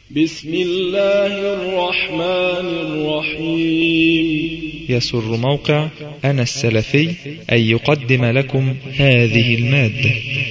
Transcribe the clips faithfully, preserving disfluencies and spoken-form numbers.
بسم الله الرحمن الرحيم. يسر موقع أنا السلفي أن يقدم لكم هذه المادة.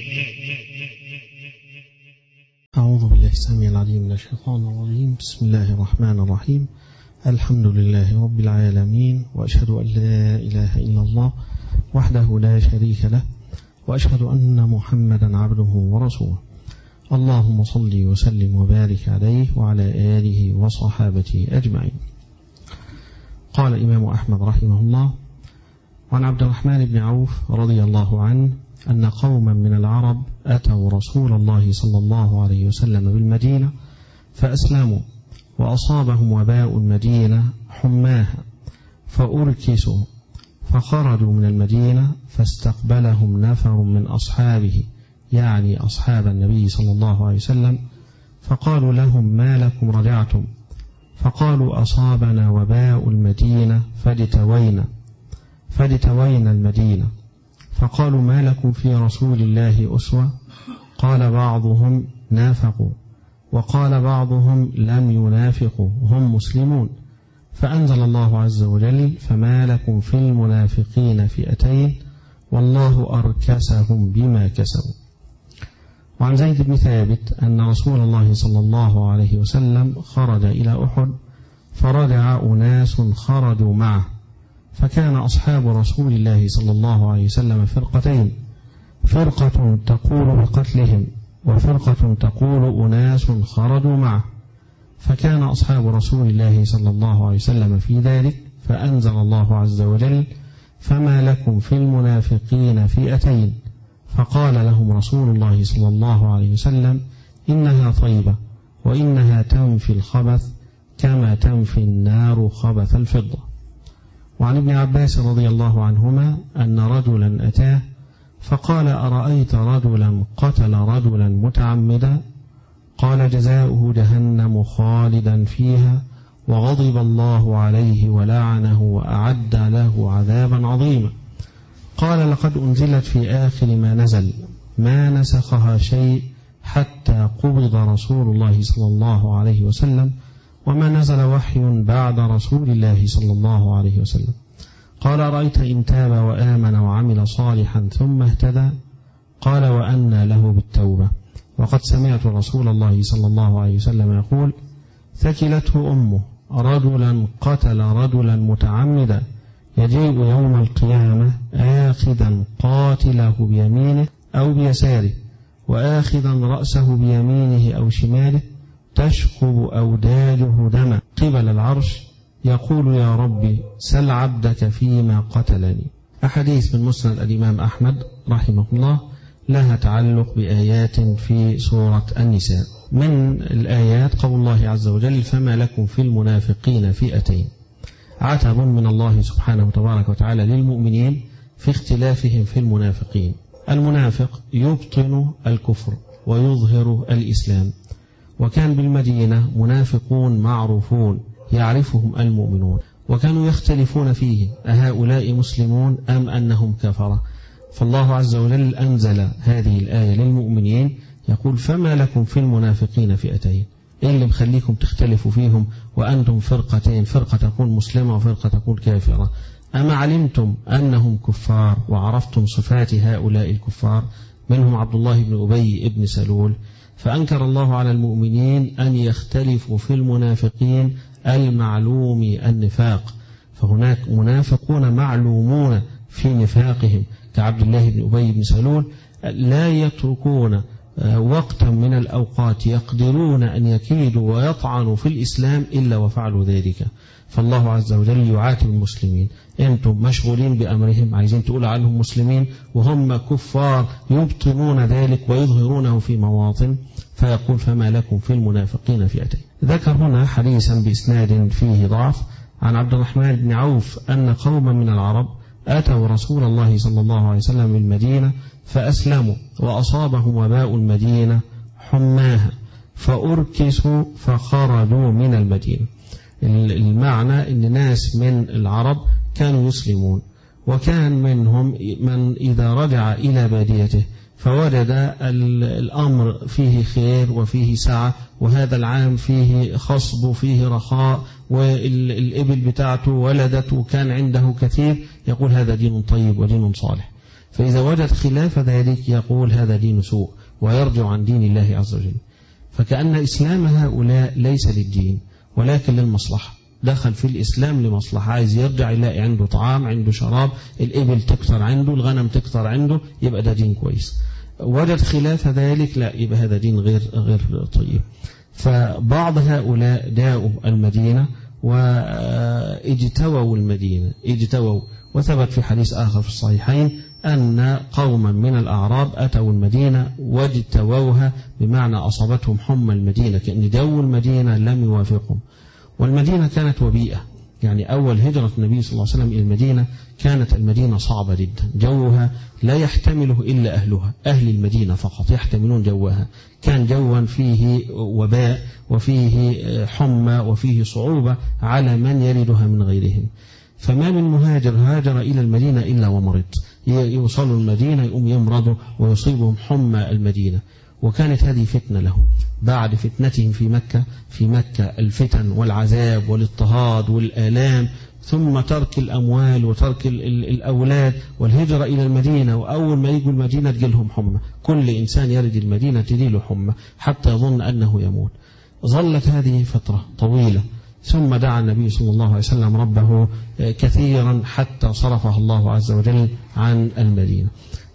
أعوذ بالله السميع العليم من الشيطان الرجيم. بسم الله الرحمن الرحيم. الحمد لله رب العالمين، وأشهد أن لا إله إلا الله وحده لا شريك له، وأشهد أن محمدا عبده ورسوله. اللهم صل وسلم وبارك عليه وعلى آله وصحابته أجمعين. قال الإمام أحمد رحمه الله: وعن عبد الرحمن بن عوف رضي الله عنه أن قوما من العرب أتوا رسول الله صلى الله عليه وسلم بالمدينة فأسلموا، وأصابهم وباء المدينة حماها، فأركسوا فخرجوا من المدينة، فاستقبلهم نفر من أصحابه، يعني أصحاب النبي صلى الله عليه وسلم، فقالوا لهم: ما لكم رجعتم؟ فقالوا: أصابنا وباء المدينة فاجتوينا فاجتوينا المدينة. فقالوا: ما لكم في رسول الله أسوة؟ قال بعضهم: نافقوا، وقال بعضهم: لم ينافقوا، هم مسلمون. فأنزل الله عز وجل: فما لكم في المنافقين فئتين والله أركسهم بما كسبوا. وعن زيد بن ثابت أن رسول الله صلى الله عليه وسلم خرج إلى أحد، فرجع أناس خرجوا معه، فكان أصحاب رسول الله صلى الله عليه وسلم فرقتين: فرقة تقول بقتلهم، وفرقة تقول أناس خرجوا معه. فكان أصحاب رسول الله صلى الله عليه وسلم في ذلك، فأنزل الله عز وجل: فما لكم في المنافقين فئتين. فقال لهم رسول الله صلى الله عليه وسلم: إنها طيبة، وإنها تنفي الخبث كما تنفي النار خبث الفضة. وعن ابن عباس رضي الله عنهما أن رجلا أتاه فقال: أرأيت رجلا قتل رجلا متعمدا؟ قال: جزاؤه جهنم خالدا فيها، وغضب الله عليه ولعنه وأعد له عذابا عظيما. قال: لقد أنزلت في آخر ما نزل، ما نسخها شيء حتى قبض رسول الله صلى الله عليه وسلم، وما نزل وحي بعد رسول الله صلى الله عليه وسلم. قال: رأيت إن تاب وآمن وعمل صالحا ثم اهتدى؟ قال: وأنى له بالتوبة. وقد سمعت رسول الله صلى الله عليه وسلم يقول: ثكلته أمه، رجلا قتل رجلا متعمدا، يجيء يوم القيامة آخذا قاتله بيمينه أو بيساره، وآخذا رأسه بيمينه أو شماله، تشخب أوداجه دما قبل العرش، يقول: يا ربي سل عبدك فيما قتلني. أحاديث من مسند الإمام أحمد رحمه الله لها تعلق بآيات في سورة النساء. من الآيات قول الله عز وجل: فما لكم في المنافقين فئتين، عتب من الله سبحانه وتبارك وتعالى للمؤمنين في اختلافهم في المنافقين. المنافق يبطن الكفر ويظهر الإسلام، وكان بالمدينة منافقون معروفون يعرفهم المؤمنون، وكانوا يختلفون فيه: أهؤلاء مسلمون أم أنهم كفرة؟ فالله عز وجل أنزل هذه الآية للمؤمنين يقول: فما لكم في المنافقين فئتين، إيه اللي مخليكم تختلفوا فيهم وأنتم فرقتين، فرقة تكون مسلمة وفرقة تكون كافرة؟ أما علمتم أنهم كفار وعرفتم صفات هؤلاء الكفار؟ منهم عبد الله بن أبي بن سلول. فأنكر الله على المؤمنين أن يختلفوا في المنافقين المعلوم النفاق، فهناك منافقون معلومون في نفاقهم كعبد الله بن أبي بن سلول، لا يتركون وقتا من الأوقات يقدرون أن يكيدوا ويطعنوا في الإسلام إلا وفعلوا ذلك. فالله عز وجل يعاتب المسلمين: أنتم مشغولين بأمرهم، عايزين تقول عنهم مسلمين وهم كفار يبطنون ذلك ويظهرونه في مواطن. فيقول: فما لكم في المنافقين فئتين. ذكر هنا حديثا بإسناد فيه ضعف عن عبد الرحمن بن عوف أن قوما من العرب أتوا رسول الله صلى الله عليه وسلم بالمدينة فأسلموا، وأصابهم وباء المدينة حماها، فأركسوا فخرجوا من المدينة. المعنى أن ناس من العرب كانوا يسلمون، وكان منهم من إذا رجع إلى باديته فوجد الأمر فيه خير وفيه سعة، وهذا العام فيه خصب وفيه رخاء، والإبل بتاعته ولدت وكان عنده كثير، يقول هذا دين طيب ودين صالح. فإذا وجد خلاف ذلك يقول هذا دين سوء ويرجع عن دين الله عز وجل. فكأن إسلام هؤلاء ليس للدين ولكن للمصلحة، دخل في الإسلام لمصلحة، عايز يرجع يلاقي عنده طعام، عنده شراب، الإبل تكثر عنده، الغنم تكثر عنده، يبقى ده دين كويس. وجد خلاف ذلك لا، يبقى هذا دين غير غير طيب. فبعض هؤلاء داؤوا المدينة واجتووا المدينة اجتووا وثبت في حديث آخر في الصحيحين أن قوما من الأعراب أتوا المدينة واجتووها، بمعنى أصابتهم حمى المدينة، كأن جو المدينة لم يوافقهم. والمدينة كانت وبيئة، يعني أول هجرة النبي صلى الله عليه وسلم إلى المدينة كانت المدينة صعبة جدا، جوها لا يحتمله إلا أهلها، أهل المدينة فقط يحتملون جوها، كان جوا فيه وباء وفيه حمى وفيه صعوبة على من يردها من غيرهم. فما من مهاجر هاجر إلى المدينة إلا ومرض، يوصلوا المدينة يقوم يمرضوا ويصيبهم حمى المدينة. وكانت هذه فتنة لهم بعد فتنتهم في مكة في مكة الفتن والعذاب والاضطهاد والآلام، ثم ترك الأموال وترك الأولاد والهجرة إلى المدينة، وأول ما يجوا المدينة تجيلهم حمى، كل إنسان يرد المدينة تجيله حمى حتى يظن أنه يموت. ظلت هذه فترة طويلة، ثم دعا النبي صلى الله عليه وسلم ربه كثيرا حتى صرفه الله عز وجل عن المدينة.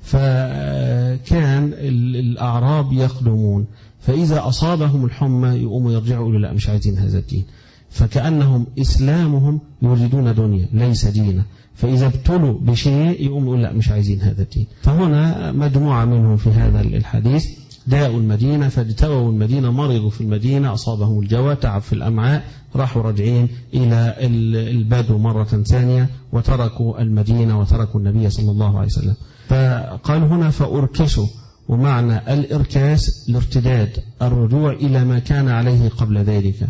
فكان الأعراب يقدمون، فإذا أصابهم الحمى يقوموا يرجعوا يقولوا لا مش عايزين هذا الدين، فكأنهم إسلامهم يريدون دنيا ليس دينا، فإذا ابتلوا بشيء يقوموا يقولوا لا مش عايزين هذا الدين. فهنا مجموعة منهم في هذا الحديث داءوا المدينة فاجتووا المدينة، مرضوا في المدينة، أصابهم الجوى، تعب في الأمعاء، راحوا راجعين إلى البدو مرة ثانية وتركوا المدينة وتركوا النبي صلى الله عليه وسلم. فقال هنا فأركسوا، ومعنى الإركاس الارتداد، الرجوع إلى ما كان عليه قبل ذلك.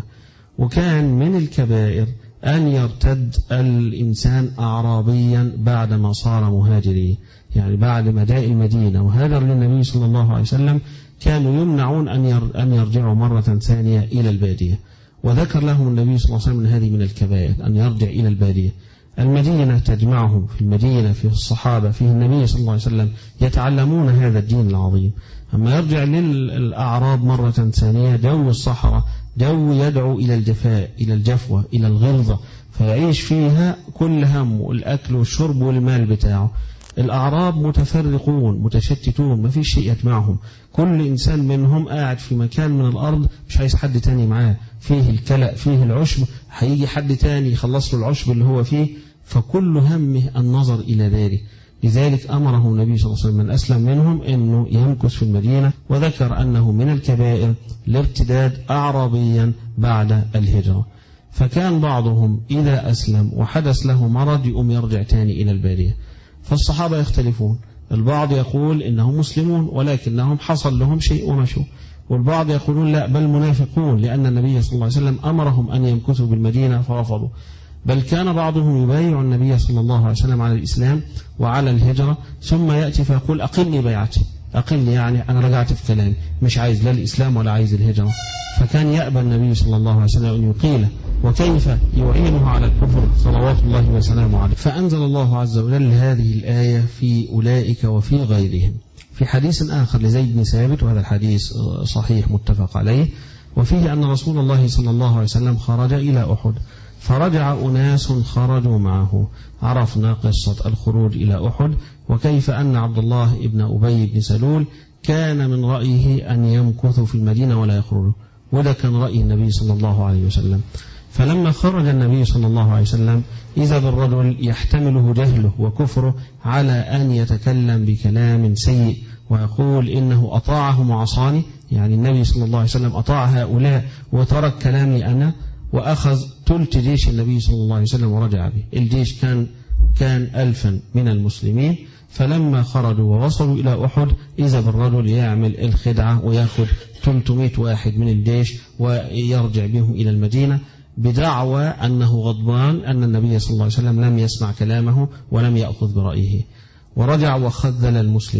وكان من الكبائر أن يرتد الإنسان أعرابيا بعدما صار مهاجري، يعني بعد ما جاء المدينة وهاجر للنبي صلى الله عليه وسلم كانوا يمنعون أن يرجعوا مرة ثانية إلى البادية، وذكر لهم النبي صلى الله عليه وسلم أن هذه من الكبائر أن يرجع إلى البادية. المدينة تجمعهم، في المدينة في الصحابة فيه النبي صلى الله عليه وسلم يتعلمون هذا الدين العظيم. أما يرجع للأعراب مرة ثانية جو الصحراء، جو يدعو إلى الجفاء إلى الجفوة إلى الغلظة، فيعيش فيها كل هم الأكل والشرب والمال بتاعه. الأعراب متفرقون متشتتون، ما فيش شيء يجمعهم، كل إنسان منهم قاعد في مكان من الأرض مش عايز حد تاني معاه، فيه الكلأ فيه العشب، هيجي حد تاني يخلص له العشب اللي هو فيه، فكل همه النظر إلى ذلك. لذلك أمره النبي صلى الله عليه وسلم من أسلم منهم أنه يمكث في المدينة، وذكر أنه من الكبائر الارتداد أعرابيا بعد الهجرة. فكان بعضهم إذا أسلم وحدث له مرض يقوم يرجع تاني إلى البادية. فالصحابة يختلفون، البعض يقول إنهم مسلمون ولكنهم حصل لهم شيء ومشوا، والبعض يقولون لا بل منافقون، لأن النبي صلى الله عليه وسلم أمرهم أن يمكثوا بالمدينة فرفضوا. بل كان بعضهم يبايع النبي صلى الله عليه وسلم على الإسلام وعلى الهجرة، ثم يأتي فيقول أقلني بيعتي، أقلني يعني أنا رجعت في كلامي، مش عايز لا الإسلام ولا عايز الهجرة. فكان يأبى النبي صلى الله عليه وسلم أن يقيله، وكيف يعينه على الكفر صلوات الله وسلامه عليه. فأنزل الله عز وجل هذه الآية في أولئك وفي غيرهم. في حديث آخر لزيد بن ثابت، وهذا الحديث صحيح متفق عليه، وفيه أن رسول الله صلى الله عليه وسلم خرج إلى أحد، فرجع أناس خرجوا معه. عرفنا قصة الخروج إلى أحد، وكيف أن عبد الله بن أبي بن سلول كان من رأيه أن يمكثوا في المدينة ولا يخرجوا، وده كان رأي النبي صلى الله عليه وسلم. فلما خرج النبي صلى الله عليه وسلم إذا بالرجل يحتمله جهله وكفره على أن يتكلم بكلام سيء ويقول إنه أطاعهم وعصاني، يعني النبي صلى الله عليه وسلم أطاع هؤلاء وترك كلامي أنا، وأخذ ثلث جيش النبي صلى الله عليه وسلم ورجع به. الجيش كان كان ألفا من المسلمين، فلما خرجوا ووصلوا إلى أحد إذا بالرجل يعمل الخدعة ويأخذ ثلاثمائة واحد من الجيش ويرجع بهم إلى المدينة بدعوى أنه غضبان أن النبي صلى الله عليه وسلم لم يسمع كلامه ولم يأخذ برأيه، ورجع وخذل المسلمين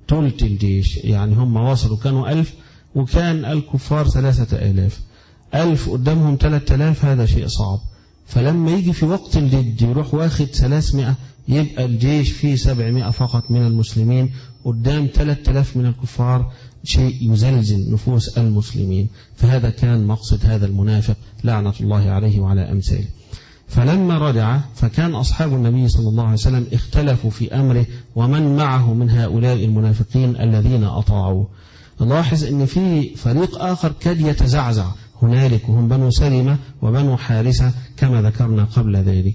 ثلث الجيش، يعني هم وصلوا كانوا ألف وكان الكفار ثلاثة آلاف، ألف قدامهم ثلاثة آلاف، هذا شيء صعب. فلما يجي في وقت الجد يروح واخد ثلاثمائة، يبقى الجيش فيه سبعمائة فقط من المسلمين قدام ثلاثة آلاف من الكفار، شيء يزلزل نفوس المسلمين. فهذا كان مقصد هذا المنافق لعنة الله عليه وعلى أمثاله. فلما رجع فكان أصحاب النبي صلى الله عليه وسلم اختلفوا في أمره ومن معه من هؤلاء المنافقين الذين أطاعوه. نلاحظ أن في فريق آخر كاد يتزعزع هنالك، وهم بنو سلمة وبنو حارثة كما ذكرنا قبل ذلك.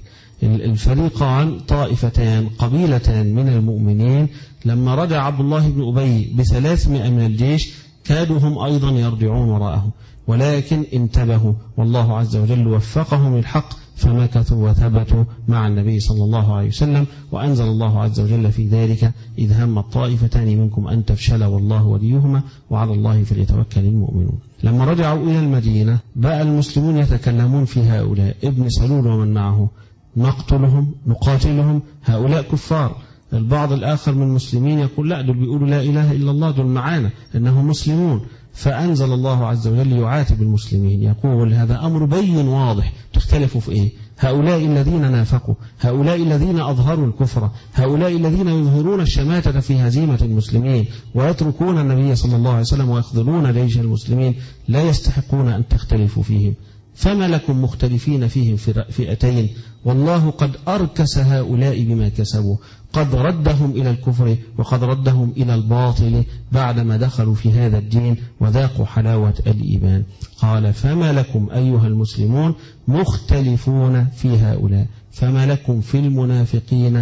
الفريقان طائفتان قبيلتان من المؤمنين، لما رجع عبد الله بن أبي بثلاثمائة من الجيش كادوا هم أيضا يرجعون وراءه، ولكن انتبهوا والله عز وجل وفقهم للحق فمكثوا وثبتوا مع النبي صلى الله عليه وسلم. وأنزل الله عز وجل في ذلك: إذ هم الطائفتان منكم أن تفشلا والله وليهما وعلى الله فليتوكل المؤمنون. لما رجعوا إلى المدينة بقى المسلمون يتكلمون في هؤلاء ابن سلول ومن معه، نقتلهم نقاتلهم، هؤلاء كفار. البعض الآخر من المسلمين يقول لا، دول بيقولوا لا إله إلا الله، دول معانا إنهم مسلمون. فأنزل الله عز وجل يعاتب المسلمين يقول: هذا أمر بين واضح، تختلفوا في إيه؟ هؤلاء الذين نافقوا، هؤلاء الذين أظهروا الكفر، هؤلاء الذين يظهرون الشماتة في هزيمة المسلمين ويتركون النبي صلى الله عليه وسلم ويخذلون جيش المسلمين، لا يستحقون أن تختلفوا فيهم. فما لكم مختلفين فيهم فئتين والله قد أركس هؤلاء بما كسبوا، قد ردهم إلى الكفر وقد ردهم إلى الباطل بعدما دخلوا في هذا الدين وذاقوا حلاوة الإيمان. قال: فما لكم أيها المسلمون مختلفون في هؤلاء، فما لكم في المنافقين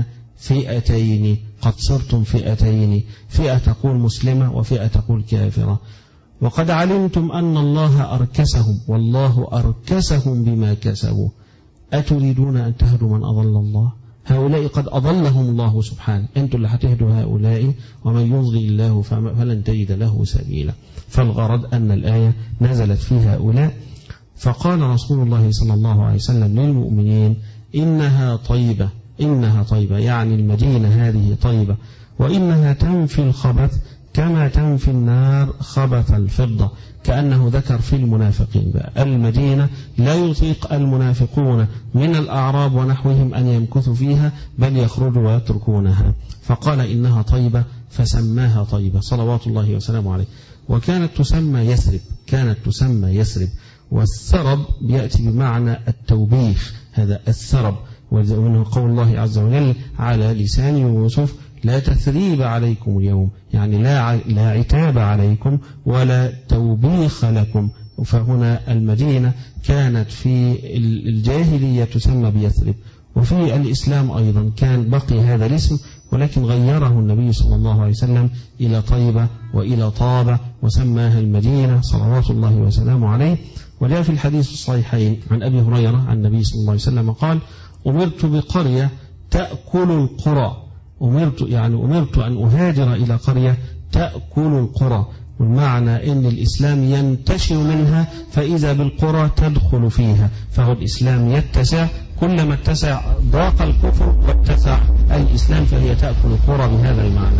فئتين، قد صرتم فئتين، فئة تقول مسلمة وفئة تقول كافرة، وقد علمتم أن الله أركسهم والله أركسهم بما كسبوا، أتريدون أن تهدوا من أضل الله؟ هؤلاء قد أضلهم الله سبحانه، أنتم اللي هتهدوا هؤلاء، ومن يضلل الله فلن تجد له سبيلا. فالغرض أن الآية نزلت في هؤلاء. فقال رسول الله صلى الله عليه وسلم للمؤمنين: إنها طيبة، إنها طيبة، يعني المدينة هذه طيبة، وإنها تنفي الخبث كما تنفي النار خبث الفضة. كأنه ذكر في المنافقين بقى. المدينة لا يطيق المنافقون من الأعراب ونحوهم أن يمكثوا فيها، بل يخرجوا ويتركونها، فقال إنها طيبة فسماها طيبة صلوات الله وسلامه عليه. وكانت تسمى يثرب، كانت تسمى يثرب. والثرب بيأتي بمعنى التوبيخ، هذا الثرب، ومنه قول الله عز وجل على لسان يوسف: لا تثريب عليكم اليوم، يعني لا لا عتاب عليكم ولا توبيخ لكم. فهنا المدينة كانت في الجاهلية تسمى بيثرب، وفي الإسلام أيضا كان بقي هذا الاسم، ولكن غيره النبي صلى الله عليه وسلم إلى طيبة وإلى طابة وسماها المدينة صلوات الله وسلامه عليه. وجاء في الحديث الصحيحين عن أبي هريرة عن النبي صلى الله عليه وسلم قال: أمرت بقرية تأكل القرى، أمرت يعني أمرت أن أهاجر إلى قرية تأكل القرى، والمعنى أن الإسلام ينتشر منها، فإذا بالقرى تدخل فيها، فهو الإسلام يتسع، كلما اتسع ضاق الكفر واتسع الإسلام، فهي تأكل القرى بهذا المعنى.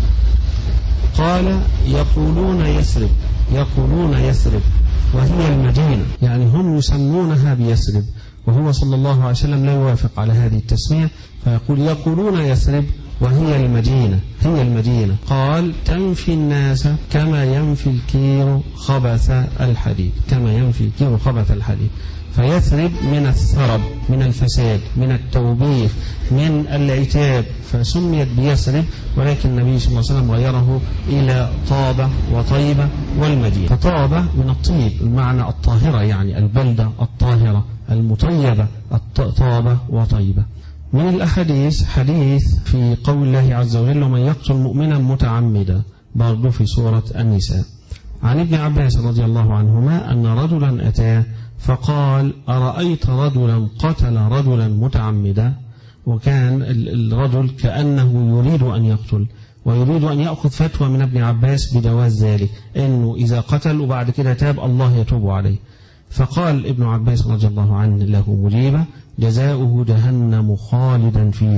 قال: يقولون يثرب، يقولون يثرب وهي المدينة، يعني هم يسمونها بيثرب، وهو صلى الله عليه وسلم لا يوافق على هذه التسمية، فيقول: يقولون يثرب وهي المدينة، هي المدينة. قال: تنفي الناس كما ينفي الكير خبث الحديد، كما ينفي الكير خبث الحديد. فيثرب من الثرب، من الفساد، من التوبيخ، من العتاب، فسميت بيثرب، ولكن النبي صلى الله عليه وسلم غيره إلى طابة وطيبة والمدينة. فطابة من الطيب، المعنى الطاهرة، يعني البلدة الطاهرة المطيبة، طابة وطيبة. من الأحاديث حديث في قول الله عز وجل: ومن يقتل مؤمنا متعمدا، برضو في سورة النساء. عن ابن عباس رضي الله عنهما أن رجلا أتاه فقال: أرأيت رجلا قتل رجلا متعمدا؟ وكان الرجل كأنه يريد أن يقتل، ويريد أن يأخذ فتوى من ابن عباس بدواز ذلك، أنه إذا قتل وبعد كده تاب الله يتوب عليه. فقال ابن عباس رضي الله عنه له مجيبة: جزاؤه جهنم خالدا فيها،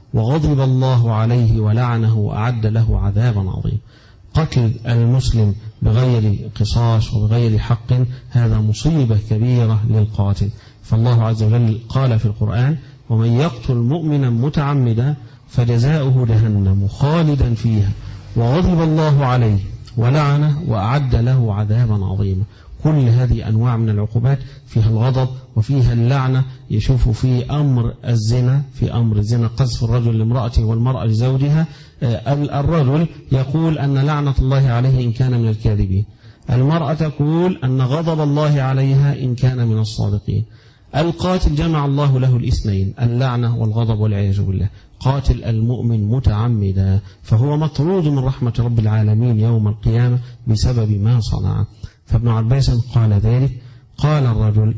وغضب الله عليه ولعنه وأعد له عذابا عظيما. قتل المسلم بغير قصاص وبغير حق هذا مصيبة كبيرة للقاتل، فالله عز وجل قال في القرآن: ومن يقتل مؤمنا متعمدا فجزاؤه جهنم خالدا فيها وغضب الله عليه ولعنه وأعد له عذابا عظيما. كل هذه أنواع من العقوبات فيها الغضب وفيها اللعنة. يشوف في أمر الزنا، في أمر الزنا قذف الرجل لامرأته والمرأة لزوجها، الرجل يقول أن لعنة الله عليه إن كان من الكاذبين، المرأة تقول أن غضب الله عليها إن كان من الصادقين. القاتل جمع الله له الاثنين، اللعنة والغضب والعياذ بالله. قاتل المؤمن متعمدا فهو مطرود من رحمة رب العالمين يوم القيامة بسبب ما صنع. فابن عباس قال ذلك. قال الرجل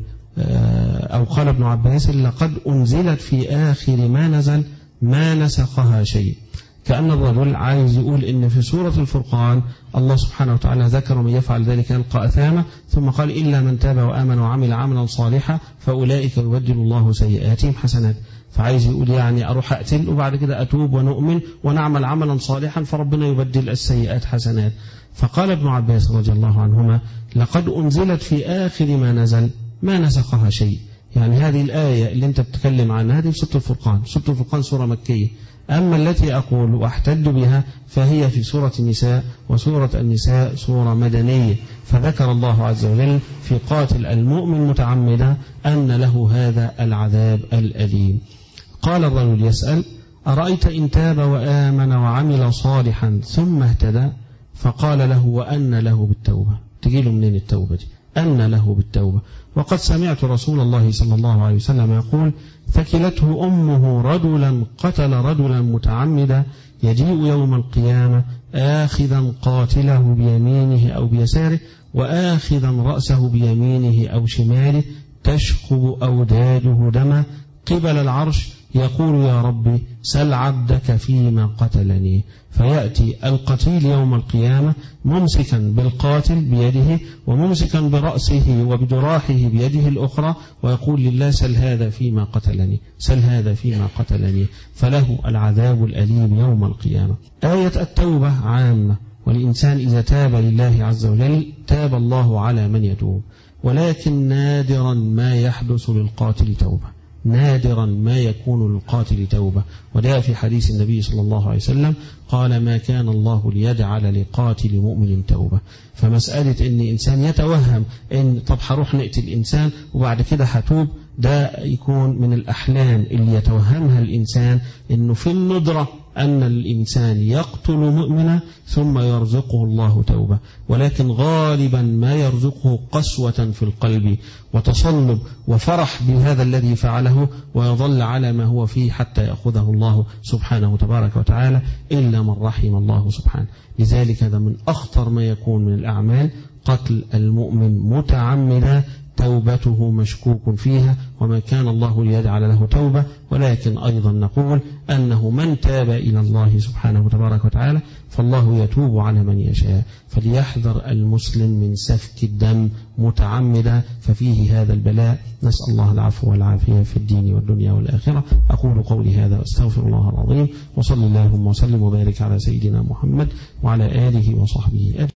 أو قال ابن عباس: لقد أنزلت في آخر ما نزل ما نسخها شيء. كأن الرجل عايز يقول إن في سورة الفرقان الله سبحانه وتعالى ذكر من يفعل ذلك يلقى أثاما، ثم قال: إلا من تاب وآمن وعمل عملا صالحا فأولئك يبدل الله سيئاتهم حسنات. فعايز يقول يعني أروح أقتل وبعد كده أتوب ونؤمن ونعمل عملا صالحا فربنا يبدل السيئات حسنات. فقال ابن عباس رضي الله عنهما: لقد أنزلت في آخر ما نزل ما نسخها شيء. يعني هذه الآية اللي أنت بتتكلم عنها هذه في سورة الفرقان. سورة الفرقان سورة مكية، أما التي أقول وأحتج بها فهي في سورة النساء، وسورة النساء سورة مدنية. فذكر الله عز وجل في قاتل المؤمن متعمدا أن له هذا العذاب الأليم. قال الرجل يسأل: أرأيت إن تاب وآمن وعمل صالحا ثم اهتدى؟ فقال له: وأن له بالتوبة. تجي له منين التوبة دي؟ أن له بالتوبة. وقد سمعت رسول الله صلى الله عليه وسلم يقول: ثكلته أمه رجلا قتل رجلا متعمدا يجيء يوم القيامة آخذا قاتله بيمينه أو بيساره وآخذا رأسه بيمينه أو شماله تشخب أوداجه دما قبل العرش يقول: يا ربي سل عبدك فيما قتلني. فيأتي القتيل يوم القيامة ممسكا بالقاتل بيده وممسكا برأسه وبجراحه بيده الأخرى ويقول لله: سل هذا فيما قتلني، سل هذا فيما قتلني. فله العذاب الأليم يوم القيامة. آية التوبة عامة، والإنسان إذا تاب لله عز وجل تاب الله على من يتوب، ولكن نادرا ما يحدث للقاتل توبة، نادرا ما يكون للقاتل توبة. وده في حديث النبي صلى الله عليه وسلم قال: ما كان الله ليجعل لقاتل مؤمن توبة. فمسألة ان إنسان يتوهم ان طب هروح نقتل إنسان وبعد كده هتوب، ده يكون من الأحلام اللي يتوهمها الإنسان، انه في الندرة أن الإنسان يقتل مؤمنا ثم يرزقه الله توبة، ولكن غالبا ما يرزقه قسوة في القلب وتصلب وفرح بهذا الذي فعله ويظل على ما هو فيه حتى يأخذه الله سبحانه تبارك وتعالى، إلا من رحم الله سبحانه. لذلك هذا من أخطر ما يكون من الأعمال، قتل المؤمن متعمدا توبته مشكوك فيها، وما كان الله ليجعل له توبة. ولكن أيضا نقول أنه من تاب إلى الله سبحانه تبارك وتعالى فالله يتوب على من يشاء. فليحذر المسلم من سفك الدم متعمدا، ففيه هذا البلاء. نسأل الله العفو والعافية في الدين والدنيا والآخرة. أقول قولي هذا واستغفر الله العظيم، وصلى اللهم وسلم وبارك على سيدنا محمد وعلى آله وصحبه أجمعين.